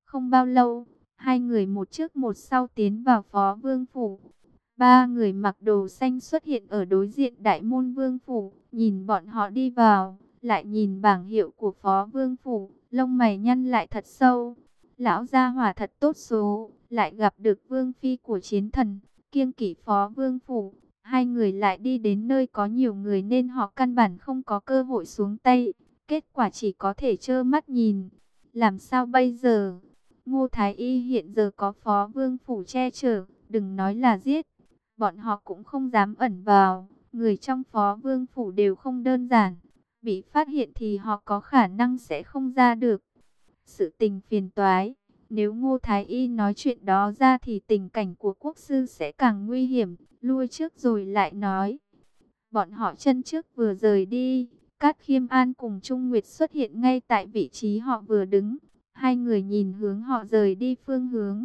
Không bao lâu, hai người một trước một sau tiến vào Phó Vương Phủ. Ba người mặc đồ xanh xuất hiện ở đối diện Đại môn Vương Phủ, nhìn bọn họ đi vào, lại nhìn bảng hiệu của Phó Vương Phủ, lông mày nhăn lại thật sâu. Lão gia hỏa thật tốt số, lại gặp được Vương Phi của chiến thần, kiêng kỵ Phó Vương Phủ. Hai người lại đi đến nơi có nhiều người nên họ căn bản không có cơ hội xuống tay, kết quả chỉ có thể trơ mắt nhìn. Làm sao bây giờ? Ngô Thái Y hiện giờ có Phó Vương Phủ che chở, đừng nói là giết, bọn họ cũng không dám ẩn vào. Người trong Phó Vương Phủ đều không đơn giản, bị phát hiện thì họ có khả năng sẽ không ra được. Sự tình phiền toái, nếu Ngô Thái Y nói chuyện đó ra thì tình cảnh của quốc sư sẽ càng nguy hiểm, lui trước rồi lại nói. Bọn họ chân trước vừa rời đi, Cát Khiêm An cùng Trung Nguyệt xuất hiện ngay tại vị trí họ vừa đứng. Hai người nhìn hướng họ rời đi phương hướng.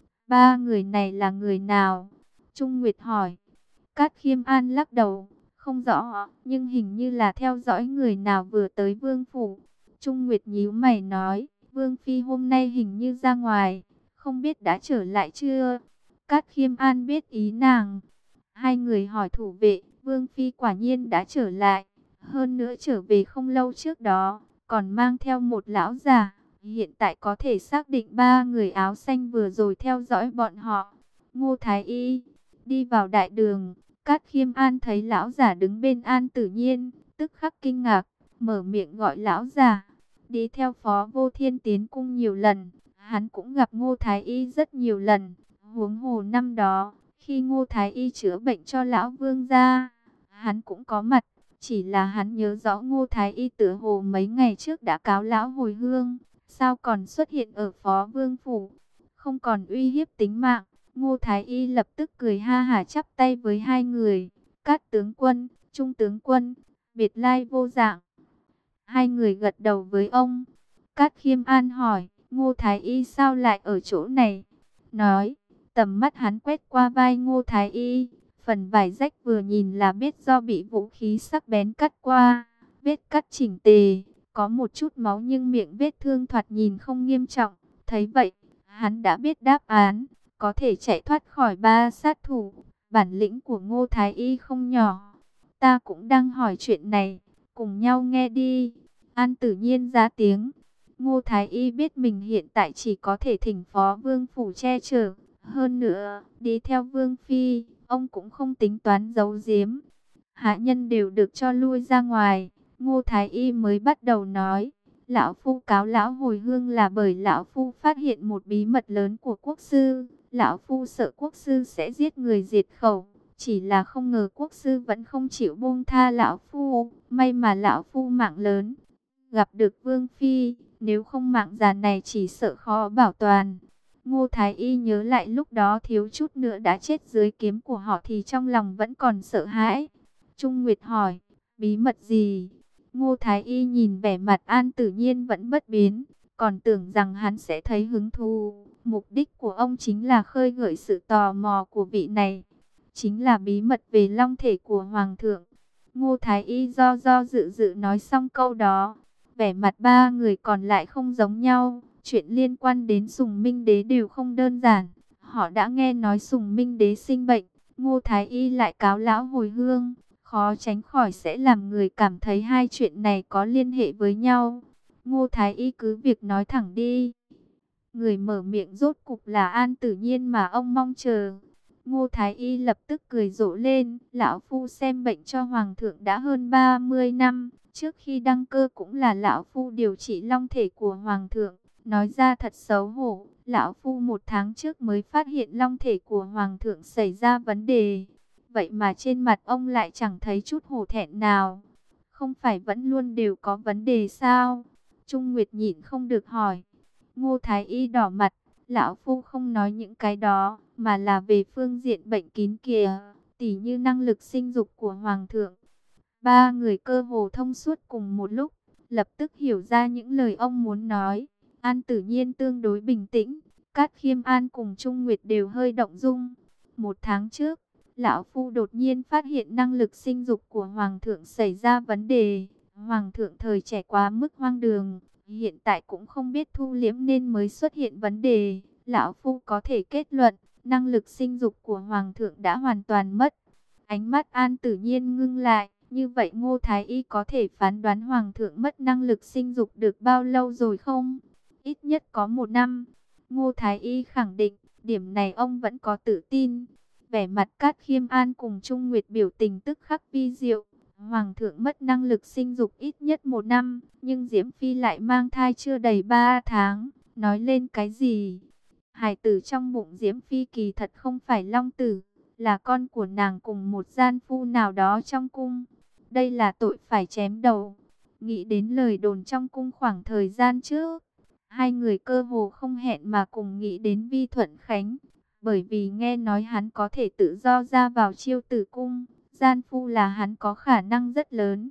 Ba người này là người nào? Trung Nguyệt hỏi. Cát Khiêm An lắc đầu, không rõ, nhưng hình như là theo dõi người nào vừa tới Vương Phủ. Trung Nguyệt nhíu mày nói, Vương Phi hôm nay hình như ra ngoài, không biết đã trở lại chưa? Cát Khiêm An biết ý nàng. Hai người hỏi thủ vệ, Vương Phi quả nhiên đã trở lại. Hơn nữa trở về không lâu trước đó, còn mang theo một lão già. Hiện tại có thể xác định ba người áo xanh vừa rồi theo dõi bọn họ. Ngô Thái Y đi vào đại đường. Cát Khiêm An thấy lão già đứng bên An Tử Nhiên, tức khắc kinh ngạc, mở miệng gọi lão già. Đi theo Phó Vô Thiên tiến cung nhiều lần, hắn cũng gặp Ngô Thái Y rất nhiều lần. Huống hồ năm đó, khi Ngô Thái Y chữa bệnh cho lão vương gia, hắn cũng có mặt. Chỉ là hắn nhớ rõ Ngô Thái Y tựa hồ mấy ngày trước đã cáo lão hồi hương, sao còn xuất hiện ở Phó Vương Phủ, không còn uy hiếp tính mạng. Ngô Thái Y lập tức cười ha hả chắp tay với hai người. Cát tướng quân, Trung tướng quân, biệt lai vô dạng. Hai người gật đầu với ông. Cát Khiêm An hỏi, Ngô Thái Y sao lại ở chỗ này? Nói, tầm mắt hắn quét qua vai Ngô Thái Y. Phần vải rách vừa nhìn là biết do bị vũ khí sắc bén cắt qua. Vết cắt chỉnh tề, có một chút máu nhưng miệng vết thương thoạt nhìn không nghiêm trọng. Thấy vậy, hắn đã biết đáp án, có thể chạy thoát khỏi ba sát thủ. Bản lĩnh của Ngô Thái Y không nhỏ. Ta cũng đang hỏi chuyện này, cùng nhau nghe đi. An Tử Nhiên ra tiếng. Ngô Thái Y biết mình hiện tại chỉ có thể thỉnh Phó Vương Phủ che chở. Hơn nữa, đi theo Vương Phi, ông cũng không tính toán giấu giếm. Hạ nhân đều được cho lui ra ngoài. Ngô Thái Y mới bắt đầu nói. Lão Phu cáo lão hồi hương là bởi Lão Phu phát hiện một bí mật lớn của quốc sư. Lão Phu sợ quốc sư sẽ giết người diệt khẩu. Chỉ là không ngờ quốc sư vẫn không chịu buông tha Lão Phu. May mà Lão Phu mạng lớn, gặp được Vương Phi. Nếu không mạng già này chỉ sợ khó bảo toàn. Ngô Thái Y nhớ lại lúc đó thiếu chút nữa đã chết dưới kiếm của họ thì trong lòng vẫn còn sợ hãi. Trung Nguyệt hỏi, bí mật gì? Ngô Thái Y nhìn vẻ mặt An Tử Nhiên vẫn bất biến, còn tưởng rằng hắn sẽ thấy hứng thú. Mục đích của ông chính là khơi gợi sự tò mò của vị này. Chính là bí mật về long thể của Hoàng thượng. Ngô Thái Y do dự dự nói xong câu đó. Vẻ mặt ba người còn lại không giống nhau. Chuyện liên quan đến Sùng Minh Đế đều không đơn giản. Họ đã nghe nói Sùng Minh Đế sinh bệnh, Ngô Thái Y lại cáo lão hồi hương. Khó tránh khỏi sẽ làm người cảm thấy hai chuyện này có liên hệ với nhau. Ngô Thái Y cứ việc nói thẳng đi. Người mở miệng rốt cục là An Tử Nhiên mà ông mong chờ. Ngô Thái Y lập tức cười rộ lên. Lão Phu xem bệnh cho Hoàng thượng đã hơn 30 năm. Trước khi đăng cơ cũng là Lão Phu điều trị long thể của Hoàng thượng. Nói ra thật xấu hổ. Lão Phu 1 tháng trước mới phát hiện long thể của Hoàng thượng xảy ra vấn đề. Vậy mà trên mặt ông lại chẳng thấy chút hổ thẹn nào. Không phải vẫn luôn đều có vấn đề sao? Trung Nguyệt nhịn không được hỏi. Ngô Thái Y đỏ mặt. Lão Phu không nói những cái đó, mà là về phương diện bệnh kín kìa, tỉ như năng lực sinh dục của Hoàng thượng. Ba người cơ hồ thông suốt cùng một lúc, lập tức hiểu ra những lời ông muốn nói. An Tử Nhiên tương đối bình tĩnh, Cát Khiêm An cùng Trung Nguyệt đều hơi động dung. 1 tháng trước, Lão Phu đột nhiên phát hiện năng lực sinh dục của Hoàng thượng xảy ra vấn đề. Hoàng thượng thời trẻ quá mức hoang đường, hiện tại cũng không biết thu liễm nên mới xuất hiện vấn đề. Lão Phu có thể kết luận, năng lực sinh dục của Hoàng thượng đã hoàn toàn mất. Ánh mắt An Tử Nhiên ngưng lại, như vậy Ngô Thái Y có thể phán đoán Hoàng thượng mất năng lực sinh dục được bao lâu rồi không? Ít nhất có 1 năm. Ngô Thái Y khẳng định, điểm này ông vẫn có tự tin. Vẻ mặt Cát Khiêm An cùng Trung Nguyệt biểu tình tức khắc vi diệu. Hoàng thượng mất năng lực sinh dục ít nhất 1 năm, nhưng Diễm Phi lại mang thai chưa đầy 3 tháng. Nói lên cái gì? Hài tử trong bụng Diễm Phi kỳ thật không phải long tử, là con của nàng cùng một gian phu nào đó trong cung. Đây là tội phải chém đầu. Nghĩ đến lời đồn trong cung khoảng thời gian trước, hai người cơ hồ không hẹn mà cùng nghĩ đến Vi Thuận Khánh. Bởi vì nghe nói hắn có thể tự do ra vào Chiêu Tử cung, gian phu là hắn có khả năng rất lớn.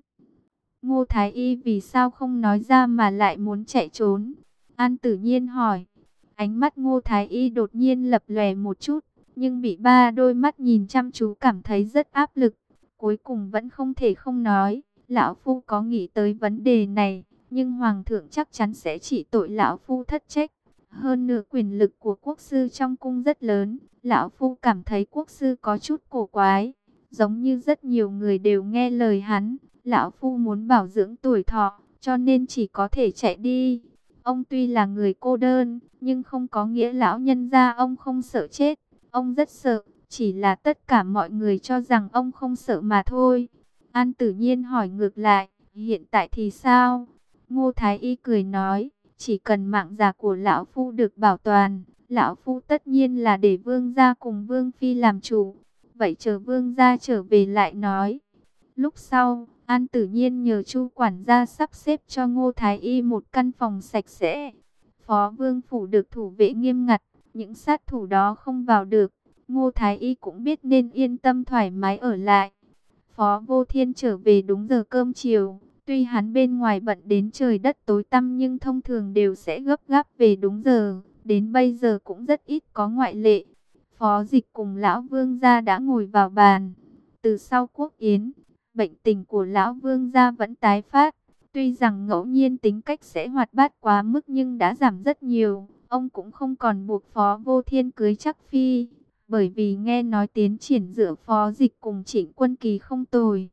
Ngô Thái Y vì sao không nói ra mà lại muốn chạy trốn? An Tử Nhiên hỏi. Ánh mắt Ngô Thái Y đột nhiên lập lòe một chút, nhưng bị ba đôi mắt nhìn chăm chú cảm thấy rất áp lực. Cuối cùng vẫn không thể không nói. Lão Phu có nghĩ tới vấn đề này, nhưng Hoàng thượng chắc chắn sẽ chỉ tội Lão Phu thất trách. Hơn nữa quyền lực của quốc sư trong cung rất lớn. Lão Phu cảm thấy quốc sư có chút cổ quái. Giống như rất nhiều người đều nghe lời hắn. Lão Phu muốn bảo dưỡng tuổi thọ, cho nên chỉ có thể chạy đi. Ông tuy là người cô đơn, nhưng không có nghĩa lão nhân gia ông không sợ chết. Ông rất sợ, chỉ là tất cả mọi người cho rằng ông không sợ mà thôi. An Tử Nhiên hỏi ngược lại, hiện tại thì sao? Ngô Thái Y cười nói, chỉ cần mạng già của lão Phu được bảo toàn, lão Phu tất nhiên là để vương gia cùng vương phi làm chủ. Vậy chờ vương gia trở về lại nói. Lúc sau, An Tử Nhiên nhờ Chu quản gia sắp xếp cho Ngô Thái Y một căn phòng sạch sẽ. Phó vương phủ được thủ vệ nghiêm ngặt, những sát thủ đó không vào được. Ngô Thái Y cũng biết nên yên tâm thoải mái ở lại. Phó Vô Thiên trở về đúng giờ cơm chiều. Tuy hắn bên ngoài bận đến trời đất tối tăm nhưng thông thường đều sẽ gấp gáp về đúng giờ. Đến bây giờ cũng rất ít có ngoại lệ. Phó Dịch cùng Lão Vương gia đã ngồi vào bàn. Từ sau quốc yến, bệnh tình của Lão Vương gia vẫn tái phát. Tuy rằng ngẫu nhiên tính cách sẽ hoạt bát quá mức nhưng đã giảm rất nhiều. Ông cũng không còn buộc Phó Vô Thiên cưới chắc phi. Bởi vì nghe nói tiến triển giữa Phó Dịch cùng Trịnh Quân Kỳ không tồi.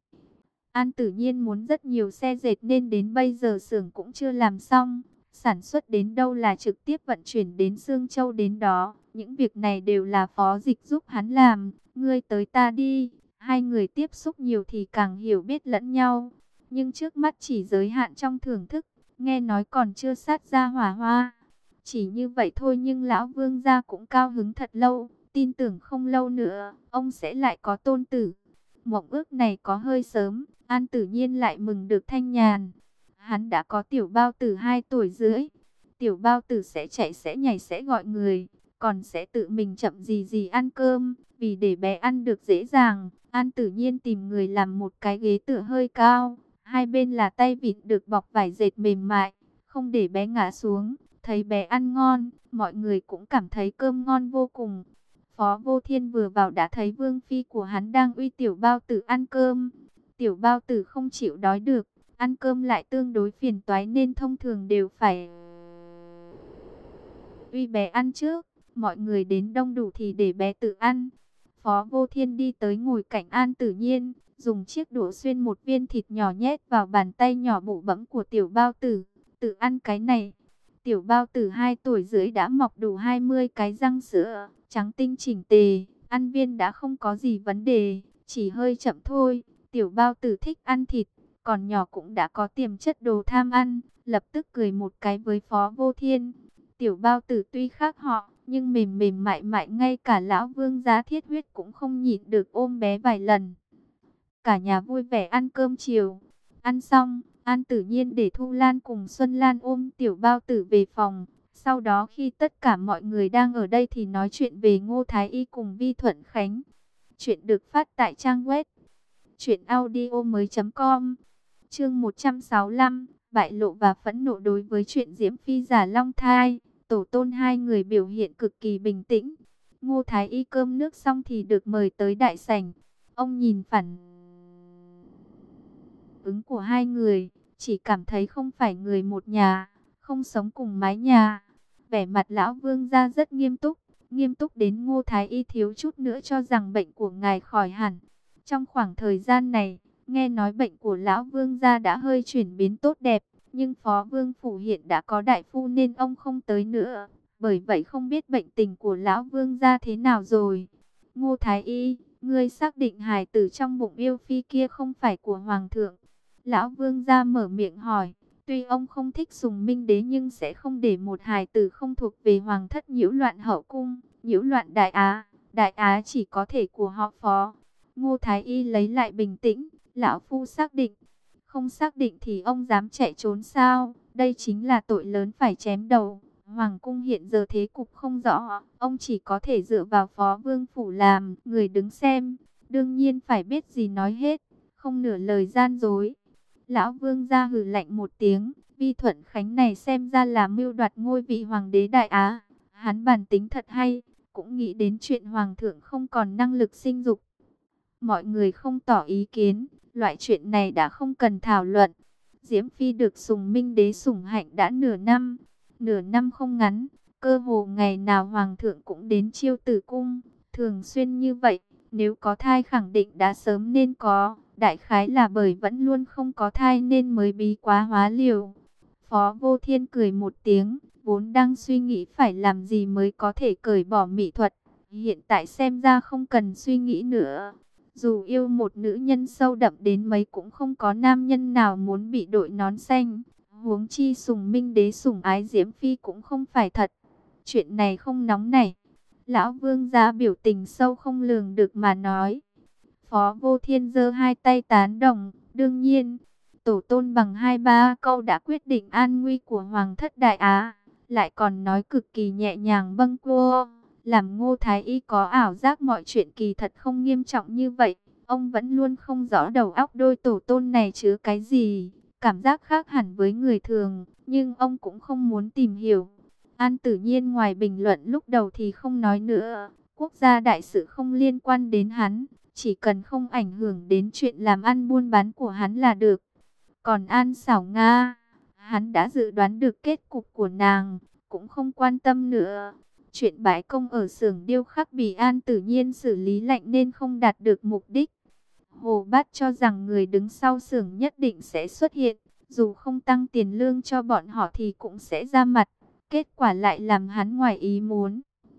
An Tử Nhiên muốn rất nhiều xe dệt nên đến bây giờ xưởng cũng chưa làm xong. Sản xuất đến đâu là trực tiếp vận chuyển đến Sương Châu đến đó. Những việc này đều là Phó Dịch giúp hắn làm. Ngươi tới ta đi. Hai người tiếp xúc nhiều thì càng hiểu biết lẫn nhau. Nhưng trước mắt chỉ giới hạn trong thưởng thức. Nghe nói còn chưa sát ra hỏa hoa. Chỉ như vậy thôi nhưng Lão Vương gia cũng cao hứng thật lâu. Tin tưởng không lâu nữa, ông sẽ lại có tôn tử. Mộng ước này có hơi sớm. An Tử Nhiên lại mừng được thanh nhàn. Hắn đã có tiểu bao tử 2 tuổi rưỡi. Tiểu bao tử sẽ chạy sẽ nhảy sẽ gọi người. Còn sẽ tự mình chậm gì gì ăn cơm. Vì để bé ăn được dễ dàng, An Tử Nhiên tìm người làm một cái ghế tựa hơi cao. Hai bên là tay vịn được bọc vải dệt mềm mại. Không để bé ngã xuống. Thấy bé ăn ngon, mọi người cũng cảm thấy cơm ngon vô cùng. Phó Vô Thiên vừa vào đã thấy vương phi của hắn đang uy tiểu bao tử ăn cơm. Tiểu bao tử không chịu đói được, ăn cơm lại tương đối phiền toái nên thông thường đều phải uy bé ăn trước. Mọi người đến đông đủ thì để bé tự ăn. Phó Vô Thiên đi tới ngồi cạnh An Tử Nhiên, dùng chiếc đũa xuyên một viên thịt nhỏ nhét vào bàn tay nhỏ bụ bẫm của tiểu bao tử. Tự ăn cái này. Tiểu bao tử 2 tuổi rưỡi đã mọc đủ 20 cái răng sữa, trắng tinh chỉnh tề, ăn viên đã không có gì vấn đề, chỉ hơi chậm thôi. Tiểu bao tử thích ăn thịt, còn nhỏ cũng đã có tiềm chất đồ tham ăn, lập tức cười một cái với Phó Vô Thiên. Tiểu bao tử tuy khác họ, nhưng mềm mềm mại mại ngay cả lão Vương gia thiết huyết cũng không nhịn được ôm bé vài lần. Cả nhà vui vẻ ăn cơm chiều. Ăn xong, An Tử Nhiên để Thu Lan cùng Xuân Lan ôm tiểu bao tử về phòng. Sau đó khi tất cả mọi người đang ở đây thì nói chuyện về Ngô Thái Y cùng Vi Thuận Khánh. Chuyện được phát tại trang web truyệnaudiomoi.com. Chương 165, bại lộ và phẫn nộ đối với chuyện Diễm Phi giả long thai. Tổ tôn hai người biểu hiện cực kỳ bình tĩnh. Ngô Thái Y cơm nước xong thì được mời tới đại sảnh. Ông nhìn phản ứng của hai người, chỉ cảm thấy không phải người một nhà, không sống cùng mái nhà. Vẻ mặt lão vương gia rất nghiêm túc đến Ngô Thái Y thiếu chút nữa cho rằng bệnh của ngài khỏi hẳn. Trong khoảng thời gian này, nghe nói bệnh của lão vương gia đã hơi chuyển biến tốt đẹp, nhưng phó vương phủ hiện đã có đại phu nên ông không tới nữa. Bởi vậy không biết bệnh tình của lão vương gia thế nào rồi. Ngô Thái Y, ngươi xác định hài tử trong bụng yêu phi kia không phải của hoàng thượng? Lão vương gia mở miệng hỏi. Tuy ông không thích Sùng Minh Đế nhưng sẽ không để một hài tử không thuộc về hoàng thất nhiễu loạn hậu cung, nhiễu loạn Đại Á. Đại Á chỉ có thể của họ Phó. Ngô Thái Y lấy lại bình tĩnh. Lão phu xác định. Không xác định thì ông dám chạy trốn sao? Đây chính là tội lớn phải chém đầu. Hoàng cung hiện giờ thế cục không rõ, ông chỉ có thể dựa vào phó vương phủ làm người đứng xem. Đương nhiên phải biết gì nói hết, không nửa lời gian dối. Lão vương ra hừ lạnh một tiếng, Vi Thuận Khánh này xem ra là mưu đoạt ngôi vị hoàng đế Đại Á. Hắn bản tính thật hay, cũng nghĩ đến chuyện hoàng thượng không còn năng lực sinh dục. Mọi người không tỏ ý kiến, loại chuyện này đã không cần thảo luận. Diễm Phi được Sùng Minh Đế sủng hạnh đã nửa năm không ngắn, cơ hồ ngày nào hoàng thượng cũng đến chiêu tử cung, thường xuyên như vậy. Nếu có thai khẳng định đã sớm nên có, đại khái là bởi vẫn luôn không có thai nên mới bí quá hóa liều. Phó Vô Thiên cười một tiếng, vốn đang suy nghĩ phải làm gì mới có thể cởi bỏ mỹ thuật, hiện tại xem ra không cần suy nghĩ nữa. Dù yêu một nữ nhân sâu đậm đến mấy cũng không có nam nhân nào muốn bị đội nón xanh. Huống chi Sùng Minh Đế sủng ái Diễm Phi cũng không phải thật. Chuyện này không nóng nảy. Lão vương gia biểu tình sâu không lường được mà nói. Phó Vô Thiên giơ hai tay tán đồng. Đương nhiên, tổ tôn bằng 2-3 câu đã quyết định an nguy của Hoàng thất Đại Á. Lại còn nói cực kỳ nhẹ nhàng bâng quơ. Làm Ngô Thái Y có ảo giác mọi chuyện kỳ thật không nghiêm trọng như vậy. Ông vẫn luôn không rõ đầu óc đôi tổ tôn này chứa cái gì. Cảm giác khác hẳn với người thường, nhưng ông cũng không muốn tìm hiểu. An Tử Nhiên ngoài bình luận lúc đầu thì không nói nữa. Quốc gia đại sự không liên quan đến hắn, chỉ cần không ảnh hưởng đến chuyện làm ăn buôn bán của hắn là được. Còn An Xảo Nga, hắn đã dự đoán được kết cục của nàng, cũng không quan tâm nữa. Chuyện bãi công ở xưởng điêu khắc bị An Tử Nhiên xử lý lạnh nên không đạt được mục đích. Hồ Bát cho rằng người đứng sau xưởng nhất định sẽ xuất hiện, dù không tăng tiền lương cho bọn họ thì cũng sẽ ra mặt. Kết quả lại làm hắn ngoài ý muốn.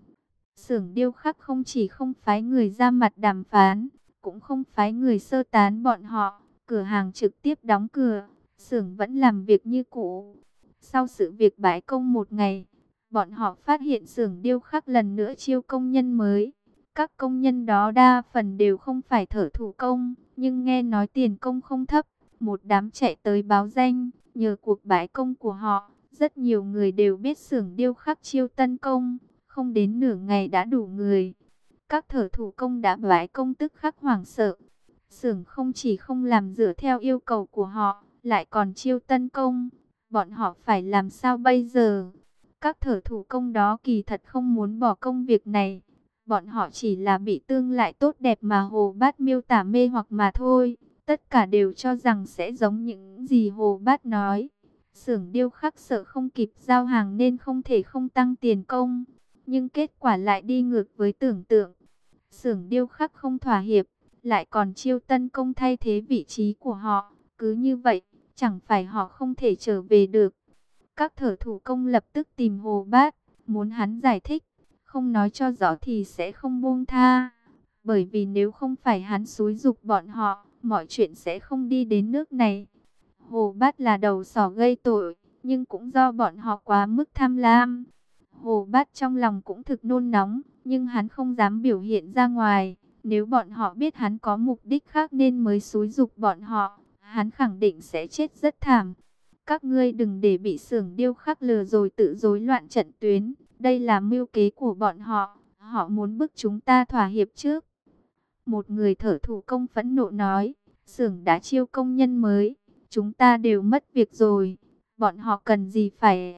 Xưởng điêu khắc không chỉ không phái người ra mặt đàm phán, cũng không phái người sơ tán bọn họ, cửa hàng trực tiếp đóng cửa, xưởng vẫn làm việc như cũ. Sau sự việc bãi công một ngày, bọn họ phát hiện xưởng điêu khắc lần nữa chiêu công nhân mới. Các công nhân đó đa phần đều không phải thợ thủ công, nhưng nghe nói tiền công không thấp. Một đám chạy tới báo danh, nhờ cuộc bãi công của họ, rất nhiều người đều biết xưởng điêu khắc chiêu tân công, không đến nửa ngày đã đủ người. Các thợ thủ công đã bãi công tức khắc hoảng sợ. Xưởng không chỉ không làm dựa theo yêu cầu của họ, lại còn chiêu tân công. Bọn họ phải làm sao bây giờ? Các thợ thủ công đó kỳ thật không muốn bỏ công việc này. Bọn họ chỉ là bị tương lại tốt đẹp mà Hồ Bát miêu tả mê hoặc mà thôi. Tất cả đều cho rằng sẽ giống những gì Hồ Bát nói. Xưởng điêu khắc sợ không kịp giao hàng nên không thể không tăng tiền công. Nhưng kết quả lại đi ngược với tưởng tượng. Xưởng điêu khắc không thỏa hiệp, lại còn chiêu tân công thay thế vị trí của họ. Cứ như vậy, chẳng phải họ không thể trở về được. Các thợ thủ công lập tức tìm Hồ Bát, muốn hắn giải thích. Không nói cho rõ thì sẽ không buông tha. Bởi vì nếu không phải hắn xúi giục bọn họ, mọi chuyện sẽ không đi đến nước này. Hồ Bát là đầu sỏ gây tội, nhưng cũng do bọn họ quá mức tham lam. Hồ Bát trong lòng cũng thực nôn nóng, nhưng hắn không dám biểu hiện ra ngoài. Nếu bọn họ biết hắn có mục đích khác nên mới xúi giục bọn họ, hắn khẳng định sẽ chết rất thảm. Các ngươi đừng để bị xưởng điêu khắc lừa rồi tự rối loạn trận tuyến. Đây là mưu kế của bọn họ. Họ muốn bức chúng ta thỏa hiệp trước. Một người thợ thủ công phẫn nộ nói. Xưởng đã chiêu công nhân mới. Chúng ta đều mất việc rồi. Bọn họ cần gì phải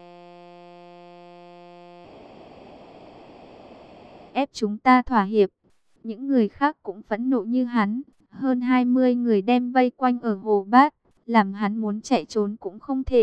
ép chúng ta thỏa hiệp. Những người khác cũng phẫn nộ như hắn. Hơn 20 người đem vây quanh ở Hồ Bát. Làm hắn muốn chạy trốn cũng không thể.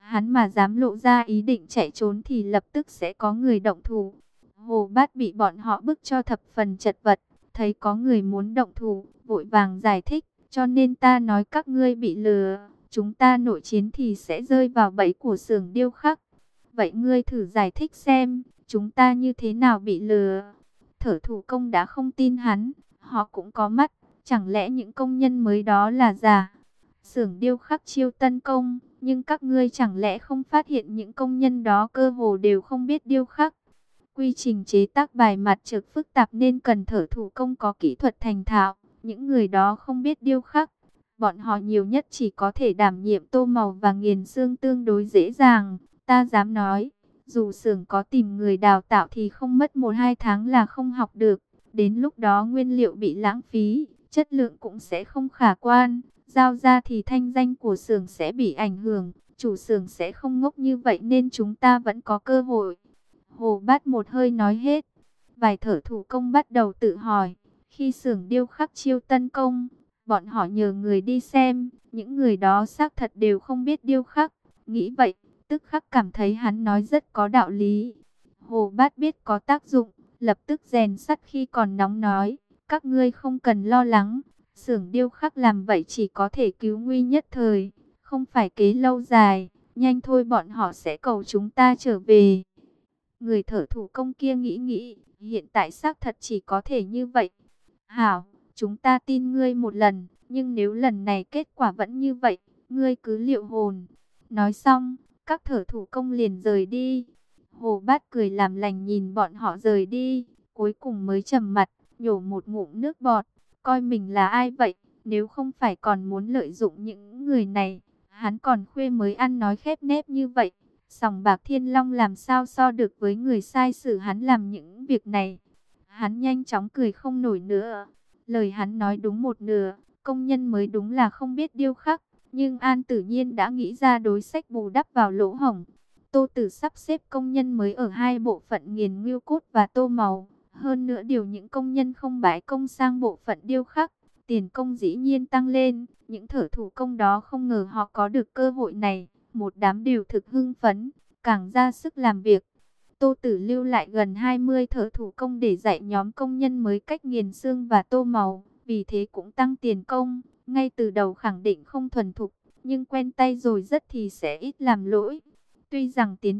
Hắn mà dám lộ ra ý định chạy trốn thì lập tức sẽ có người động thủ. Hồ Bát bị bọn họ bức cho thập phần chật vật, thấy có người muốn động thủ, vội vàng giải thích, cho nên ta nói các ngươi bị lừa, chúng ta nội chiến thì sẽ rơi vào bẫy của xưởng điêu khắc. Vậy ngươi thử giải thích xem, chúng ta như thế nào bị lừa? Thợ thủ công đã không tin hắn, họ cũng có mắt, chẳng lẽ những công nhân mới đó là giả? Xưởng điêu khắc chiêu tân công, nhưng các ngươi chẳng lẽ không phát hiện những công nhân đó cơ hồ đều không biết điêu khắc? Quy trình chế tác bài mặt trực phức tạp nên cần thợ thủ công có kỹ thuật thành thạo. Những người đó không biết điêu khắc. Bọn họ nhiều nhất chỉ có thể đảm nhiệm tô màu và nghiền xương tương đối dễ dàng. Ta dám nói, dù xưởng có tìm người đào tạo thì không mất 1-2 tháng là không học được. Đến lúc đó nguyên liệu bị lãng phí, chất lượng cũng sẽ không khả quan. Giao ra thì thanh danh của xưởng sẽ bị ảnh hưởng. Chủ xưởng sẽ không ngốc như vậy nên chúng ta vẫn có cơ hội. Hồ Bát một hơi nói hết. Vài thợ thủ công bắt đầu tự hỏi. Khi xưởng điêu khắc chiêu tân công, bọn họ nhờ người đi xem. Những người đó xác thật đều không biết điêu khắc. Nghĩ vậy, tức khắc cảm thấy hắn nói rất có đạo lý. Hồ Bát biết có tác dụng, lập tức rèn sắt khi còn nóng nói. Các ngươi không cần lo lắng. Xưởng điêu khắc làm vậy chỉ có thể cứu nguy nhất thời, không phải kế lâu dài. Nhanh thôi bọn họ sẽ cầu chúng ta trở về. Người thợ thủ công kia nghĩ, hiện tại xác thật chỉ có thể như vậy. Hảo, chúng ta tin ngươi một lần, nhưng nếu lần này kết quả vẫn như vậy, ngươi cứ liệu hồn. Nói xong, các thợ thủ công liền rời đi. Hồ Bát cười làm lành nhìn bọn họ rời đi, cuối cùng mới trầm mặt, nhổ một ngụm nước bọt. Coi mình là ai vậy, nếu không phải còn muốn lợi dụng những người này, hắn còn khuya mới ăn nói khép nép như vậy. Sòng bạc Thiên Long làm sao so được với người sai sử hắn làm những việc này. Hắn nhanh chóng cười không nổi nữa. Lời hắn nói đúng một nửa, công nhân mới đúng là không biết điêu khắc. Nhưng An Tử Nhiên đã nghĩ ra đối sách bù đắp vào lỗ hổng. Tô Tử sắp xếp công nhân mới ở 2 bộ phận nghiền ngưu cốt và tô màu. Hơn nữa điều những công nhân không bãi công sang bộ phận điêu khắc. Tiền công dĩ nhiên tăng lên. Những thợ thủ công đó không ngờ họ có được cơ hội này. Một đám đều thực hưng phấn, càng ra sức làm việc. Tô Tử lưu lại gần 20 thợ thủ công để dạy nhóm công nhân mới cách nghiền xương và tô màu. Vì thế cũng tăng tiền công. Ngay từ đầu khẳng định không thuần thục, nhưng quen tay rồi rất thì sẽ ít làm lỗi. Tuy rằng tiến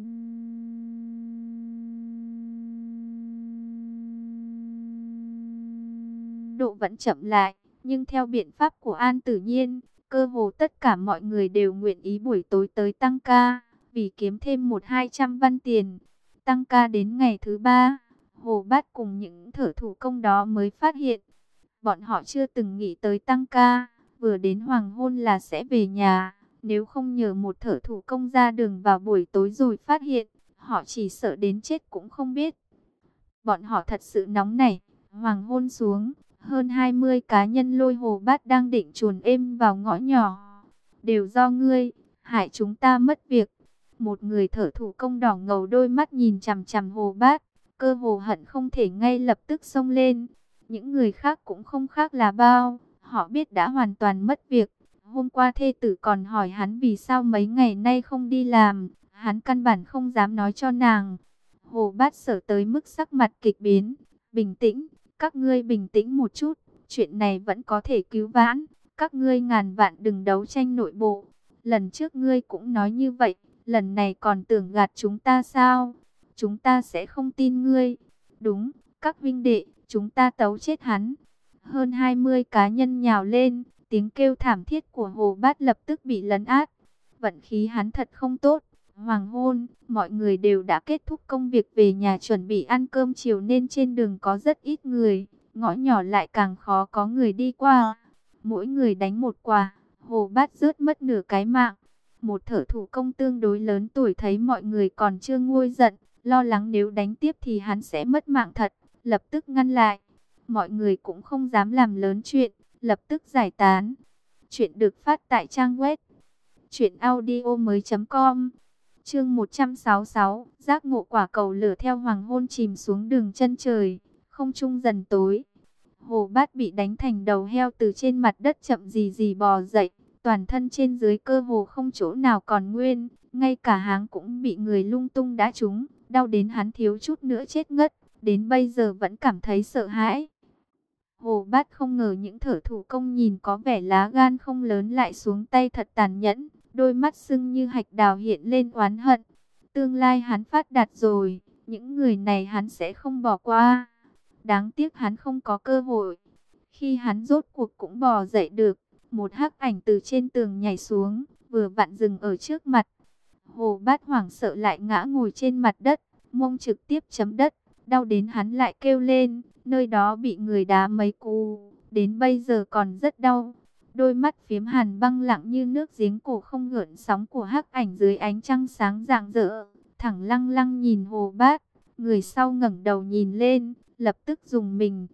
độ vẫn chậm lại, nhưng theo biện pháp của An Tử Nhiên, cơ hồ tất cả mọi người đều nguyện ý buổi tối tới tăng ca, vì kiếm thêm 100-200 văn tiền. Tăng ca đến ngày thứ 3, Hồ Bát cùng những thợ thủ công đó mới phát hiện, bọn họ chưa từng nghĩ tới tăng ca, vừa đến hoàng hôn là sẽ về nhà. Nếu không nhờ một thợ thủ công ra đường vào buổi tối rồi phát hiện, họ chỉ sợ đến chết cũng không biết. Bọn họ thật sự nóng nảy. Hoàng hôn xuống, hơn 20 cá nhân lôi Hồ Bát đang định chuồn êm vào ngõ nhỏ. Đều do ngươi, hại chúng ta mất việc. Một người thợ thủ công đỏ ngầu đôi mắt nhìn chằm chằm Hồ Bát, cơ hồ hận không thể ngay lập tức xông lên. Những người khác cũng không khác là bao, họ biết đã hoàn toàn mất việc. Hôm qua thê tử còn hỏi hắn vì sao mấy ngày nay không đi làm, hắn căn bản không dám nói cho nàng. Hồ Bát sợ tới mức sắc mặt kịch biến. Bình tĩnh, các ngươi bình tĩnh một chút, chuyện này vẫn có thể cứu vãn. Các ngươi ngàn vạn đừng đấu tranh nội bộ. Lần trước ngươi cũng nói như vậy, lần này còn tưởng gạt chúng ta sao? Chúng ta sẽ không tin ngươi. Đúng, các vinh đệ, chúng ta tấu chết hắn. Hơn 20 cá nhân nhào lên, tiếng kêu thảm thiết của Hồ Bát lập tức bị lấn át. Vận khí hắn thật không tốt. Hoàng hôn, mọi người đều đã kết thúc công việc về nhà chuẩn bị ăn cơm chiều nên trên đường có rất ít người. Ngõ nhỏ lại càng khó có người đi qua. Mỗi người đánh một quả, Hồ Bát rớt mất nửa cái mạng. Một thợ thủ công tương đối lớn tuổi thấy mọi người còn chưa nguôi giận, lo lắng nếu đánh tiếp thì hắn sẽ mất mạng thật, lập tức ngăn lại. Mọi người cũng không dám làm lớn chuyện, lập tức giải tán. Chuyện được phát tại trang web truyệnaudiomoi.com. Chương 166, giác ngộ quả cầu lửa theo hoàng hôn chìm xuống đường chân trời, không trung dần tối. Hồ Bát bị đánh thành đầu heo từ trên mặt đất chậm gì gì bò dậy, toàn thân trên dưới cơ hồ không chỗ nào còn nguyên, ngay cả háng cũng bị người lung tung đá trúng, đau đến hắn thiếu chút nữa chết ngất, đến bây giờ vẫn cảm thấy sợ hãi. Hồ Bát không ngờ những thợ thủ công nhìn có vẻ lá gan không lớn lại xuống tay thật tàn nhẫn, đôi mắt sưng như hạch đào hiện lên oán hận. Tương lai hắn phát đạt rồi, những người này hắn sẽ không bỏ qua. Đáng tiếc hắn không có cơ hội. Khi hắn rốt cuộc cũng bò dậy được, một hắc ảnh từ trên tường nhảy xuống, vừa vặn dừng ở trước mặt. Hồ Bát hoảng sợ lại ngã ngồi trên mặt đất, mông trực tiếp chấm đất, đau đến hắn lại kêu lên, nơi đó bị người đá mấy cú, đến bây giờ còn rất đau. Đôi mắt phiếm hàn băng lặng như nước giếng cổ không gợn sóng của hắc ảnh dưới ánh trăng sáng rạng rỡ, thẳng lăng lăng nhìn Hồ Bát. Người sau ngẩng đầu nhìn lên, lập tức rùng mình.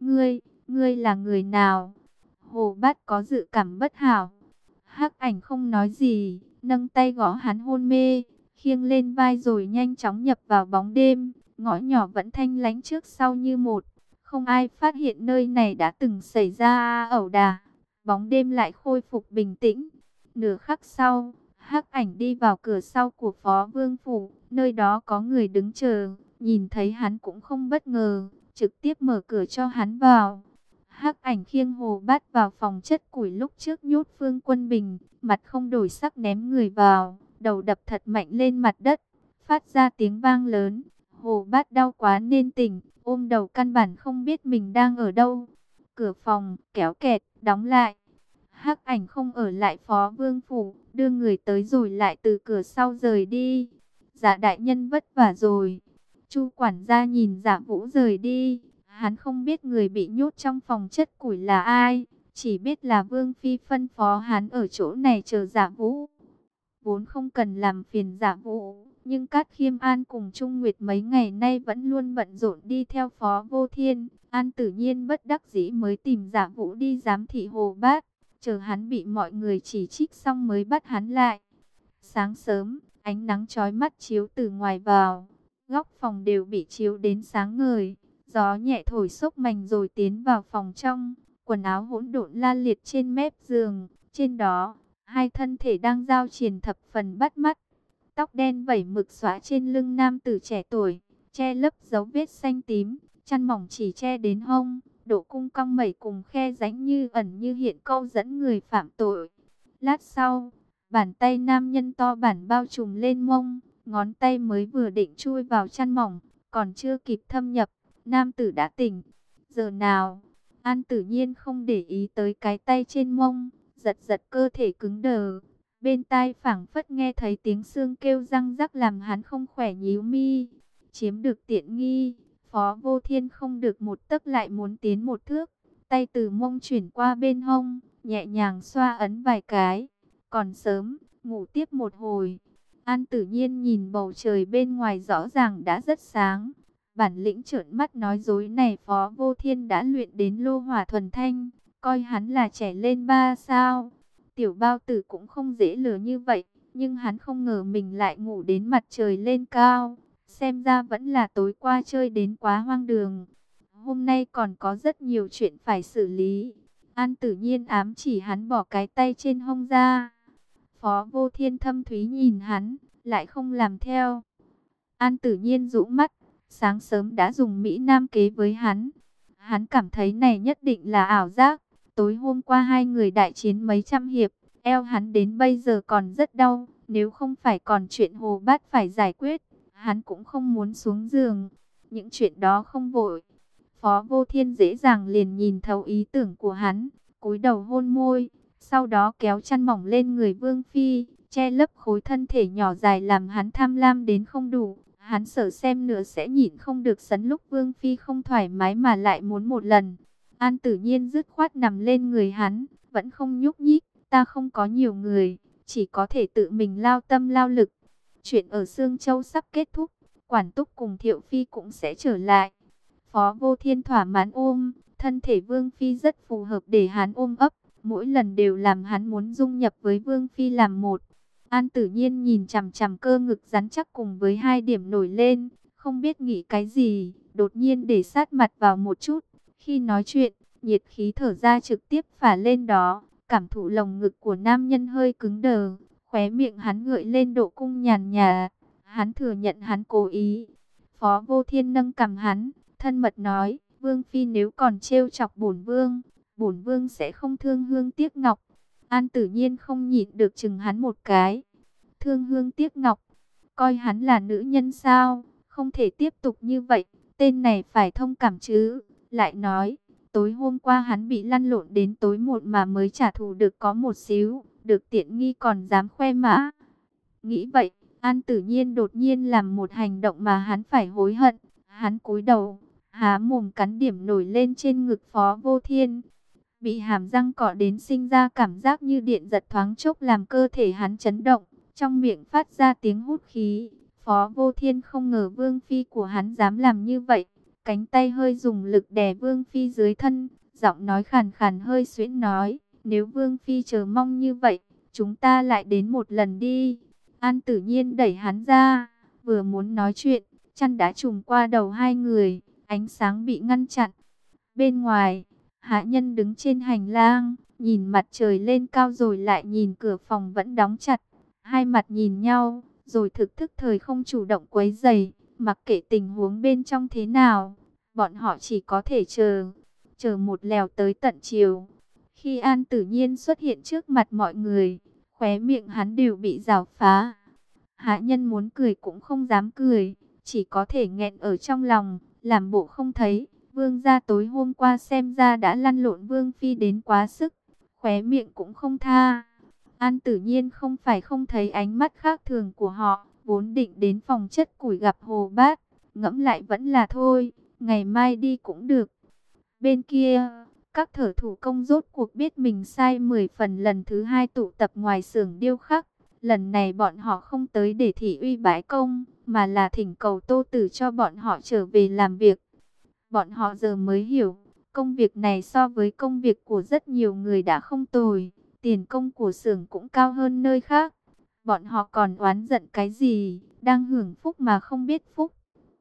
Ngươi là người nào? Hồ Bát có dự cảm bất hảo. Hắc ảnh không nói gì, nâng tay gõ hắn hôn mê, khiêng lên vai rồi nhanh chóng nhập vào bóng đêm. Ngõ nhỏ vẫn thanh lánh trước sau như một, không ai phát hiện nơi này đã từng xảy ra ẩu đả. Bóng đêm lại khôi phục bình tĩnh. Nửa khắc sau, hắc ảnh đi vào cửa sau của Phó Vương phủ, nơi đó có người đứng chờ, nhìn thấy hắn cũng không bất ngờ, trực tiếp mở cửa cho hắn vào. Hắc ảnh khiêng Hồ Bát vào phòng chất củi lúc trước nhốt Phương Quân Bình, mặt không đổi sắc ném người vào, đầu đập thật mạnh lên mặt đất, phát ra tiếng vang lớn. Hồ Bát đau quá nên tỉnh, ôm đầu căn bản không biết mình đang ở đâu. Cửa phòng kéo kẹt, đóng lại. Hắc ảnh không ở lại Phó Vương phủ, đưa người tới rồi lại từ cửa sau rời đi. Dạ đại nhân vất vả rồi. Chu quản gia nhìn Dạ Vũ rời đi, hắn không biết người bị nhốt trong phòng chất củi là ai, chỉ biết là Vương phi phân phó hắn ở chỗ này chờ Dạ Vũ. Vốn không cần làm phiền Dạ Vũ, nhưng Cát Khiêm An cùng Trung Nguyệt mấy ngày nay vẫn luôn bận rộn đi theo Phó Vô Thiên. An tự nhiên bất đắc dĩ mới tìm Dạ Vũ đi giám thị Hồ Bát, chờ hắn bị mọi người chỉ trích xong mới bắt hắn lại. Sáng sớm, ánh nắng chói mắt chiếu từ ngoài vào, góc phòng đều bị chiếu đến sáng ngời. Gió nhẹ thổi xốc mành rồi tiến vào phòng trong, quần áo hỗn độn la liệt trên mép giường, trên đó hai thân thể đang giao triền thập phần bắt mắt. Tóc đen vẩy mực xõa trên lưng nam tử trẻ tuổi, che lấp dấu vết xanh tím, chăn mỏng chỉ che đến hông, độ cung cong mẩy cùng khe rãnh như ẩn như hiện câu dẫn người phạm tội. Lát sau, bàn tay nam nhân to bản bao trùm lên mông, ngón tay mới vừa định chui vào chăn mỏng, còn chưa kịp thâm nhập, nam tử đã tỉnh. Giờ nào? An tự nhiên không để ý tới cái tay trên mông, giật giật cơ thể cứng đờ. Bên tai phảng phất nghe thấy tiếng xương kêu răng rắc làm hắn không khỏe nhíu mi. Chiếm được tiện nghi, Phó Vô Thiên không được một tấc lại muốn tiến một thước. Tay từ mông chuyển qua bên hông, nhẹ nhàng xoa ấn vài cái. Còn sớm, ngủ tiếp một hồi. An tự nhiên nhìn bầu trời bên ngoài rõ ràng đã rất sáng. Bản lĩnh trợn mắt nói dối này Phó Vô Thiên đã luyện đến lô hỏa thuần thanh, coi hắn là trẻ lên 3 sao. Tiểu bao tử cũng không dễ lừa như vậy, nhưng hắn không ngờ mình lại ngủ đến mặt trời lên cao. Xem ra vẫn là tối qua chơi đến quá hoang đường. Hôm nay còn có rất nhiều chuyện phải xử lý. An tự nhiên ám chỉ hắn bỏ cái tay trên hông ra. Phó Vô Thiên thâm thúy nhìn hắn, lại không làm theo. An tự nhiên rũ mắt, sáng sớm đã dùng Mỹ Nam kế với hắn. Hắn cảm thấy này nhất định là ảo giác. Tối hôm qua hai người đại chiến mấy trăm hiệp, eo hắn đến bây giờ còn rất đau. Nếu không phải còn chuyện Hồ Bát phải giải quyết, hắn cũng không muốn xuống giường. Những chuyện đó không vội. Phó Vô Thiên dễ dàng liền nhìn thấu ý tưởng của hắn, cúi đầu hôn môi, sau đó kéo chăn mỏng lên người Vương phi, che lấp khối thân thể nhỏ dài làm hắn tham lam đến không đủ. Hắn sợ xem nữa sẽ nhịn không được sấn lúc Vương phi không thoải mái mà lại muốn một lần. An tự nhiên dứt khoát nằm lên người hắn, vẫn không nhúc nhích. Ta không có nhiều người, chỉ có thể tự mình lao tâm lao lực. Chuyện ở Sương Châu sắp kết thúc, Quản Túc cùng Thiệu Phi cũng sẽ trở lại. Phó Vô Thiên thỏa mãn ôm, thân thể Vương phi rất phù hợp để hắn ôm ấp, mỗi lần đều làm hắn muốn dung nhập với Vương phi làm một. An tự nhiên nhìn chằm chằm cơ ngực rắn chắc cùng với hai điểm nổi lên, không biết nghĩ cái gì, đột nhiên để sát mặt vào một chút. Khi nói chuyện, nhiệt khí thở ra trực tiếp phả lên đó, cảm thụ lồng ngực của nam nhân hơi cứng đờ, Khóe miệng hắn gợi lên độ cung nhàn nhạt. Hắn thừa nhận hắn cố ý. Phó Vô Thiên nâng cằm hắn, thân mật nói, Vương Phi nếu còn trêu chọc bổn vương sẽ không thương hương tiếc ngọc. An Tử Nhiên không nhịn được chừng hắn một cái. Thương hương tiếc ngọc, coi hắn là nữ nhân sao? Không thể tiếp tục như vậy, tên này phải thông cảm chứ. Lại nói, tối hôm qua hắn bị lăn lộn đến tối muộn mà mới trả thù được có một xíu, được tiện nghi còn dám khoe mã. Nghĩ vậy, An Tử Nhiên đột nhiên làm một hành động mà hắn phải hối hận. Hắn cúi đầu, há mồm cắn điểm nổi lên trên ngực Phó Vô Thiên. Bị hàm răng cọ đến sinh ra cảm giác như điện giật thoáng chốc làm cơ thể hắn chấn động. Trong miệng phát ra tiếng hút khí. Phó Vô Thiên không ngờ Vương Phi của hắn dám làm như vậy. Cánh tay hơi dùng lực đè Vương Phi dưới thân. Giọng nói khàn khàn hơi xuyễn nói. Nếu Vương Phi chờ mong như vậy, chúng ta lại đến một lần đi. An Tử Nhiên đẩy hắn ra. Vừa muốn nói chuyện, chăn đã trùm qua đầu hai người. Ánh sáng bị ngăn chặn. Bên ngoài, hạ nhân đứng trên hành lang, nhìn mặt trời lên cao rồi lại nhìn cửa phòng vẫn đóng chặt. Hai mặt nhìn nhau, rồi thực thức thời không chủ động quấy rầy, mặc kệ tình huống bên trong thế nào. Bọn họ chỉ có thể chờ một lèo tới tận chiều. Khi An Tử Nhiên xuất hiện trước mặt mọi người, khóe miệng hắn đều bị rào phá. Hạ nhân muốn cười cũng không dám cười, chỉ có thể nghẹn ở trong lòng, làm bộ không thấy. Vương gia tối hôm qua xem ra đã lăn lộn Vương Phi đến quá sức, khóe miệng cũng không tha. An Tử Nhiên không phải không thấy ánh mắt khác thường của họ, vốn định đến phòng chất củi gặp Hồ Bát, ngẫm lại vẫn là thôi, ngày mai đi cũng được. Bên kia, các thợ thủ công rốt cuộc biết mình sai 10 phần, lần thứ hai tụ tập ngoài xưởng điêu khắc. Lần này bọn họ không tới để thị uy bái công, mà là thỉnh cầu Tô Tử cho bọn họ trở về làm việc. Bọn họ giờ mới hiểu, công việc này so với công việc của rất nhiều người đã không tồi, tiền công của xưởng cũng cao hơn nơi khác. Bọn họ còn oán giận cái gì, đang hưởng phúc mà không biết phúc.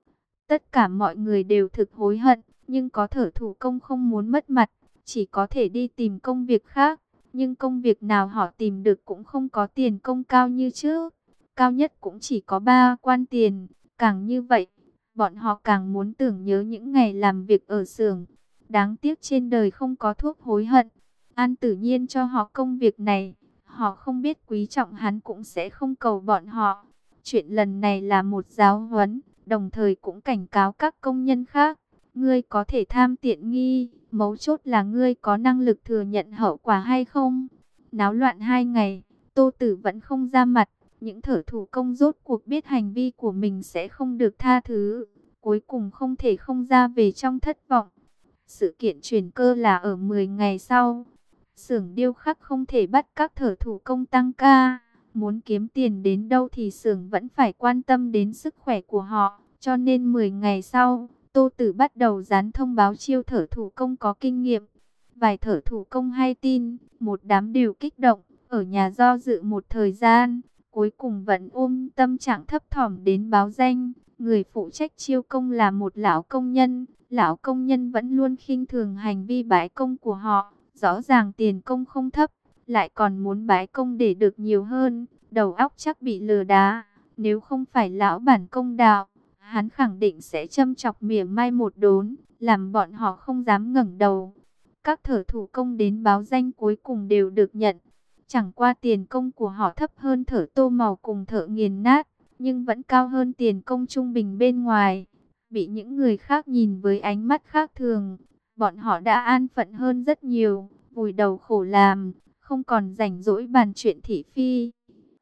Tất cả mọi người đều thực hối hận, nhưng có thợ thủ công không muốn mất mặt, chỉ có thể đi tìm công việc khác. Nhưng công việc nào họ tìm được cũng không có tiền công cao như trước, cao nhất cũng chỉ có 3 quan tiền, càng như vậy. Bọn họ càng muốn tưởng nhớ những ngày làm việc ở xưởng. Đáng tiếc trên đời không có thuốc hối hận. An Tử Nhiên cho họ công việc này, họ không biết quý trọng hắn cũng sẽ không cầu bọn họ. Chuyện lần này là một giáo huấn, đồng thời cũng cảnh cáo các công nhân khác. Ngươi có thể tham tiện nghi, mấu chốt là ngươi có năng lực thừa nhận hậu quả hay không. Náo loạn 2 ngày, Tô Tử vẫn không ra mặt. Những thợ thủ công rốt cuộc biết hành vi của mình sẽ không được tha thứ, cuối cùng không thể không ra về trong thất vọng. Sự kiện chuyển cơ là ở 10 ngày sau. Xưởng điêu khắc không thể bắt các thợ thủ công tăng ca. Muốn kiếm tiền đến đâu thì xưởng vẫn phải quan tâm đến sức khỏe của họ. Cho nên 10 ngày sau, Tô Tử bắt đầu dán thông báo chiêu thợ thủ công có kinh nghiệm. Vài thợ thủ công hay tin, một đám đều kích động, ở nhà do dự một thời gian. Cuối cùng vẫn ôm tâm trạng thấp thỏm đến báo danh. Người phụ trách chiêu công là một lão công nhân. Lão công nhân vẫn luôn khinh thường hành vi bãi công của họ. Rõ ràng tiền công không thấp, lại còn muốn bãi công để được nhiều hơn. Đầu óc chắc bị lừa đá. Nếu không phải lão bản công đạo, hắn khẳng định sẽ châm chọc mỉa mai một đốn, làm bọn họ không dám ngẩng đầu. Các thợ thủ công đến báo danh cuối cùng đều được nhận. Chẳng qua tiền công của họ thấp hơn thợ tô màu cùng thợ nghiền nát, nhưng vẫn cao hơn tiền công trung bình bên ngoài. Bị những người khác nhìn với ánh mắt khác thường, bọn họ đã an phận hơn rất nhiều, vùi đầu khổ làm, không còn rảnh rỗi bàn chuyện thị phi.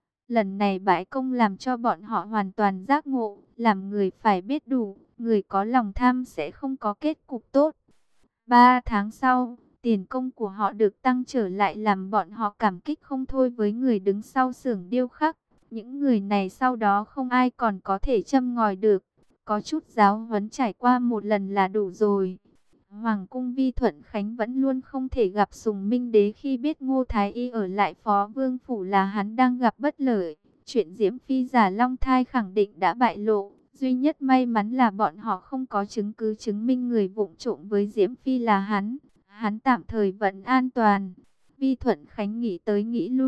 Lần này bãi công làm cho bọn họ hoàn toàn giác ngộ, làm người phải biết đủ, người có lòng tham sẽ không có kết cục tốt. 3 tháng sau, tiền công của họ được tăng trở lại làm bọn họ cảm kích không thôi với người đứng sau xưởng điêu khắc. Những người này sau đó không ai còn có thể châm ngòi được. Có chút giáo huấn trải qua một lần là đủ rồi. Hoàng cung Vi Thuận Khánh vẫn luôn không thể gặp Sùng Minh Đế khi biết Ngô Thái Y ở lại Phó Vương Phủ là hắn đang gặp bất lợi. Chuyện Diễm Phi giả long thai khẳng định đã bại lộ. Duy nhất may mắn là bọn họ không có chứng cứ chứng minh người vụng trộm với Diễm Phi là hắn. Hắn tạm thời vẫn an toàn. Vi Thuận Khánh nghĩ tới nghĩ lui,